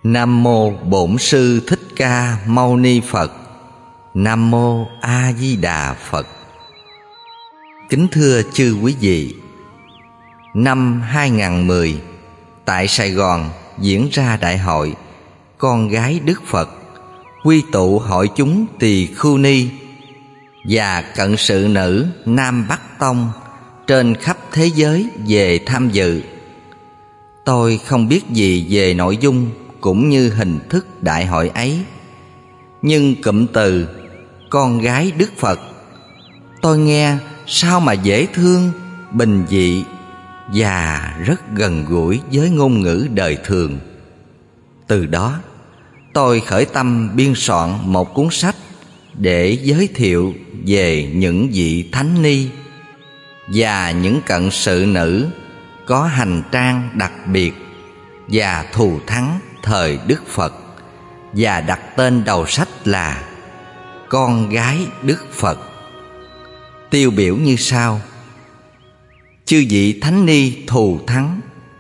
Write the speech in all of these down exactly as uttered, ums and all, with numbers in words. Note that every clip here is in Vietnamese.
Nam mô Bổn Sư Thích Ca Mâu Ni Phật. Nam mô A Di Đà Phật. Kính thưa chư quý vị, năm hai nghìn không trăm mười, tại Sài Gòn diễn ra đại hội Con Gái Đức Phật, quy tụ hội chúng tỳ khưu ni và cận sự nữ Nam Bắc Tông trên khắp thế giới về tham dự. Tôi không biết gì về nội dung cũng như hình thức đại hội ấy, nhưng cụm từ Con Gái Đức Phật tôi nghe sao mà dễ thương, bình dị và rất gần gũi với ngôn ngữ đời thường. Từ đó tôi khởi tâm biên soạn một cuốn sách để giới thiệu về những vị thánh ni và những cận sự nữ có hành trang đặc biệt và thù thắng thời Đức Phật, và đặt tên đầu sách là Con Gái Đức Phật. Tiêu biểu như sau: chư vị thánh ni thù thắng: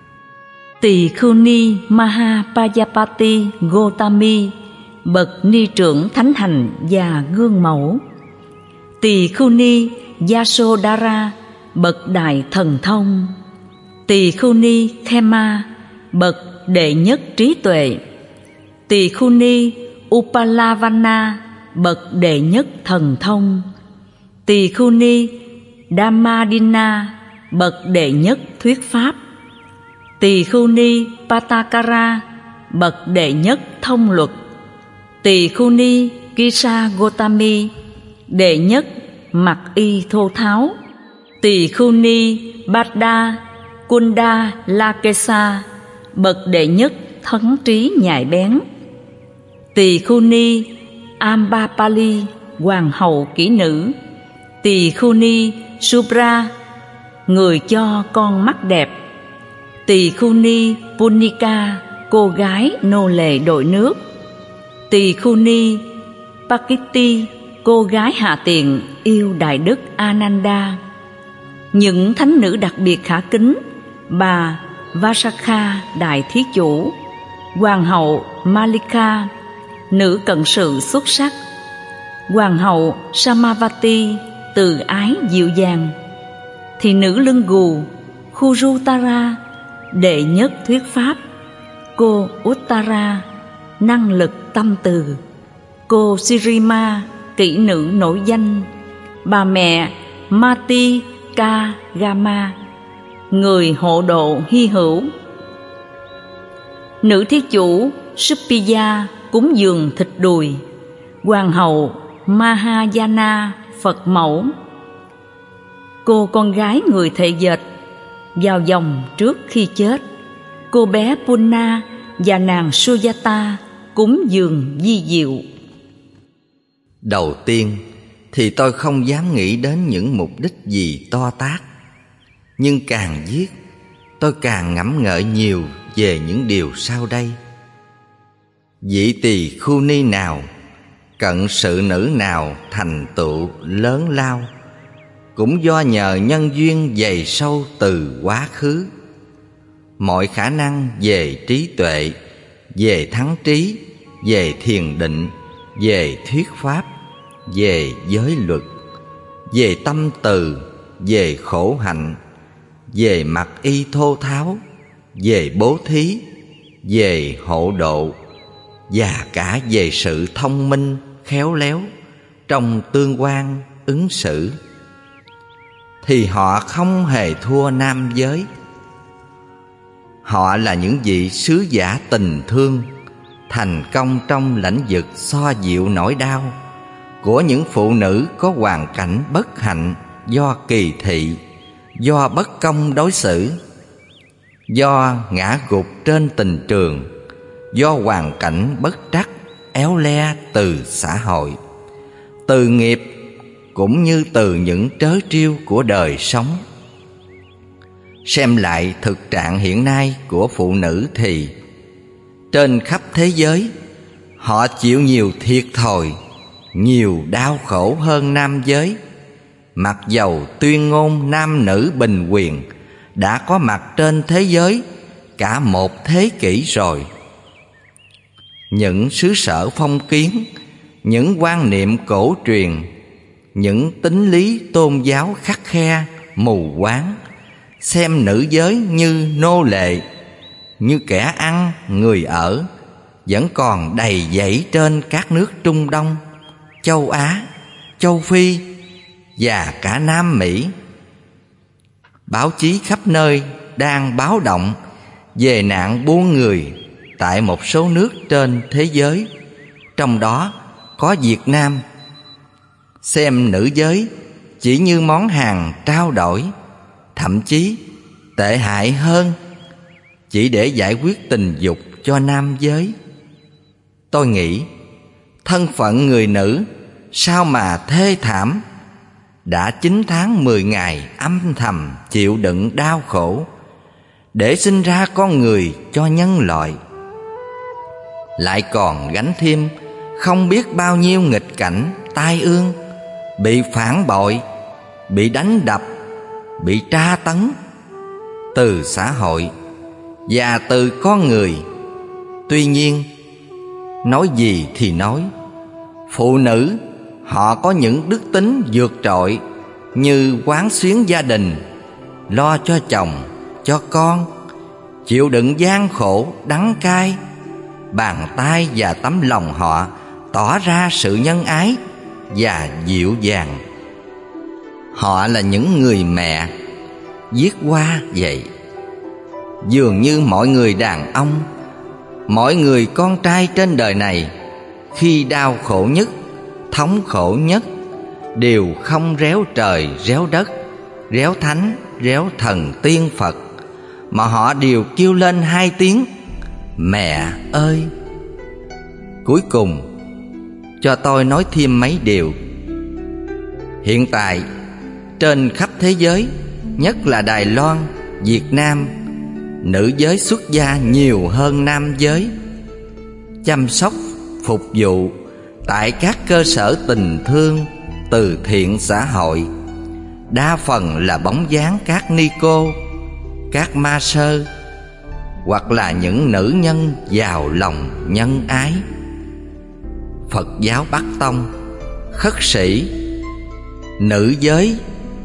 Tỳ khưu ni Mahapajapati Gotami, bậc ni trưởng thánh hành và gương mẫu. Tỳ khưu ni Yasodhara, bậc đại thần thông. Tỳ khưu ni Khema, bậc đệ nhất trí tuệ. Tỳ khưu ni Upalavana, bậc đệ nhất thần thông. Tỳ khưu ni Dhammadina, bậc đệ nhất thuyết pháp. Tỳ khưu ni Patakara, bậc đệ nhất thông luật. Tỳ khưu ni Kisa Gotami, đệ nhất mặc y thô tháo. Tỳ khưu ni Bada Kunda Lakesa, bậc đệ nhất thấn trí nhạy bén. Tỳ khưu ni Ambapali, hoàng hậu kỹ nữ. Tỳ khưu ni Subra, người cho con mắt đẹp. Tỳ khưu ni Punika, cô gái nô lệ đội nước. Tỳ khưu ni Pakiti, cô gái hạ tiện yêu đại đức Ananda. Những thánh nữ đặc biệt khả kính: bà Vasakha đại thí chủ, hoàng hậu Malika, nữ cận sự xuất sắc, hoàng hậu Samavati từ ái dịu dàng, thị nữ lưng gù Khurutara đệ nhất thuyết pháp, cô Uttara năng lực tâm từ, cô Sirima kỹ nữ nổi danh, bà mẹ Mati Kagama người hộ độ hy hữu. Nữ thí chủ Supiya cúng dường thịt đùi, hoàng hậu Mahayana Phật mẫu. Cô con gái người thợ dệt vào dòng trước khi chết, cô bé Punna và nàng Sujata cúng dường di diệu. Đầu tiên thì tôi không dám nghĩ đến những mục đích gì to tát, nhưng càng viết tôi càng ngẫm ngợi nhiều về những điều sau đây. Vị tỳ khưu ni nào, cận sự nữ nào thành tựu lớn lao cũng do nhờ nhân duyên dày sâu từ quá khứ. Mọi khả năng về trí tuệ, về thắng trí, về thiền định, về thuyết pháp, về giới luật, về tâm từ, về khổ hạnh, về mặc y thô tháo, về bố thí, về hộ độ, và cả về sự thông minh, khéo léo trong tương quan, ứng xử, thì họ không hề thua nam giới. Họ là những vị sứ giả tình thương, thành công trong lĩnh vực xoa dịu nỗi đau của những phụ nữ có hoàn cảnh bất hạnh do kỳ thị, do bất công đối xử, do ngã gục trên tình trường, do hoàn cảnh bất trắc éo le từ xã hội, từ nghiệp, cũng như từ những trớ trêu của đời sống. Xem lại thực trạng hiện nay của phụ nữ thì trên khắp thế giới họ chịu nhiều thiệt thòi, nhiều đau khổ hơn nam giới, mặc dầu tuyên ngôn nam nữ bình quyền đã có mặt trên thế giới cả một thế kỷ rồi. những xứ sở phong kiến, những quan niệm cổ truyền, những tín lý tôn giáo khắt khe, mù quáng, xem nữ giới như nô lệ, như kẻ ăn người ở, vẫn còn đầy dẫy trên các nước Trung Đông, châu Á, châu Phi và cả Nam Mỹ. Báo chí khắp nơi đang báo động về nạn buôn người tại một số nước trên thế giới, trong đó có Việt Nam. Xem nữ giới chỉ như món hàng trao đổi, thậm chí tệ hại hơn, chỉ để giải quyết tình dục cho nam giới. Tôi nghĩ thân phận người nữ sao mà thê thảm. Đã chín tháng mười ngày âm thầm chịu đựng đau khổ để sinh ra con người cho nhân loại, lại còn gánh thêm không biết bao nhiêu nghịch cảnh tai ương, bị phản bội, bị đánh đập, bị tra tấn từ xã hội và từ con người. Tuy nhiên, nói gì thì nói, phụ nữ họ có những đức tính vượt trội như quán xuyến gia đình, lo cho chồng, cho con, chịu đựng gian khổ, đắng cay. Bàn tay và tấm lòng họ tỏ ra sự nhân ái và dịu dàng. Họ là những người mẹ viết hoa vậy. Dường như mọi người đàn ông, mọi người con trai trên đời này, khi đau khổ nhất, thống khổ nhất, đều không réo trời réo đất, réo thánh réo thần tiên Phật, mà họ đều kêu lên hai tiếng mẹ ơi. Cuối cùng cho tôi nói thêm mấy điều. Hiện tại trên khắp thế giới, nhất là Đài Loan, Việt Nam, nữ giới xuất gia nhiều hơn nam giới. Chăm sóc, phục vụ tại các cơ sở tình thương, từ thiện xã hội, đa phần là bóng dáng các ni cô, các ma sơ, hoặc là những nữ nhân giàu lòng nhân ái. Phật giáo Bắc Tông, khất sĩ, nữ giới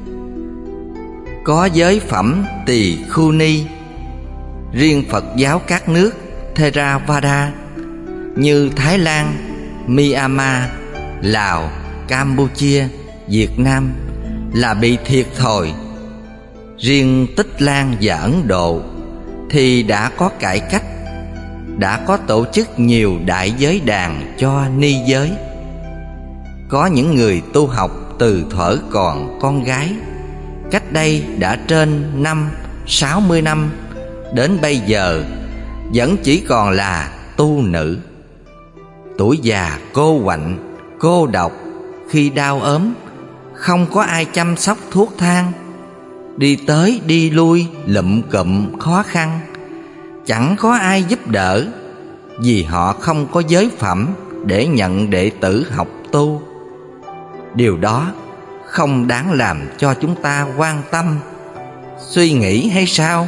có giới phẩm tỳ khu ni. Riêng Phật giáo các nước Theravada như Thái Lan, Myanmar, Lào, Campuchia, Việt Nam là bị thiệt thòi. Riêng Tích Lan và Ấn Độ thì đã có cải cách, đã có tổ chức nhiều đại giới đàn cho ni giới. Có những người tu học từ thuở còn con gái, cách đây đã trên năm, sáu mươi năm, đến bây giờ vẫn chỉ còn là tu nữ. Tuổi già cô quạnh, cô độc, khi đau ốm, không có ai chăm sóc thuốc thang, đi tới đi lui lụm cụm khó khăn, chẳng có ai giúp đỡ, vì họ không có giới phẩm để nhận đệ tử học tu. Điều đó không đáng làm cho chúng ta quan tâm, suy nghĩ hay sao?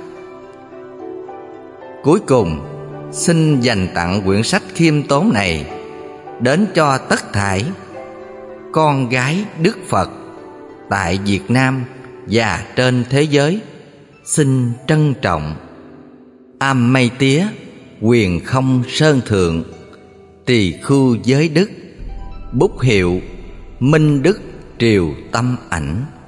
Cuối cùng, xin dành tặng quyển sách khiêm tốn này đến cho tất thảy con gái Đức Phật tại Việt Nam và trên thế giới. Xin trân trọng. Am Mây Tía, Quyền Không Sơn Thượng, Tỳ Khu Giới Đức, bút hiệu Minh Đức Triều Tâm Ảnh.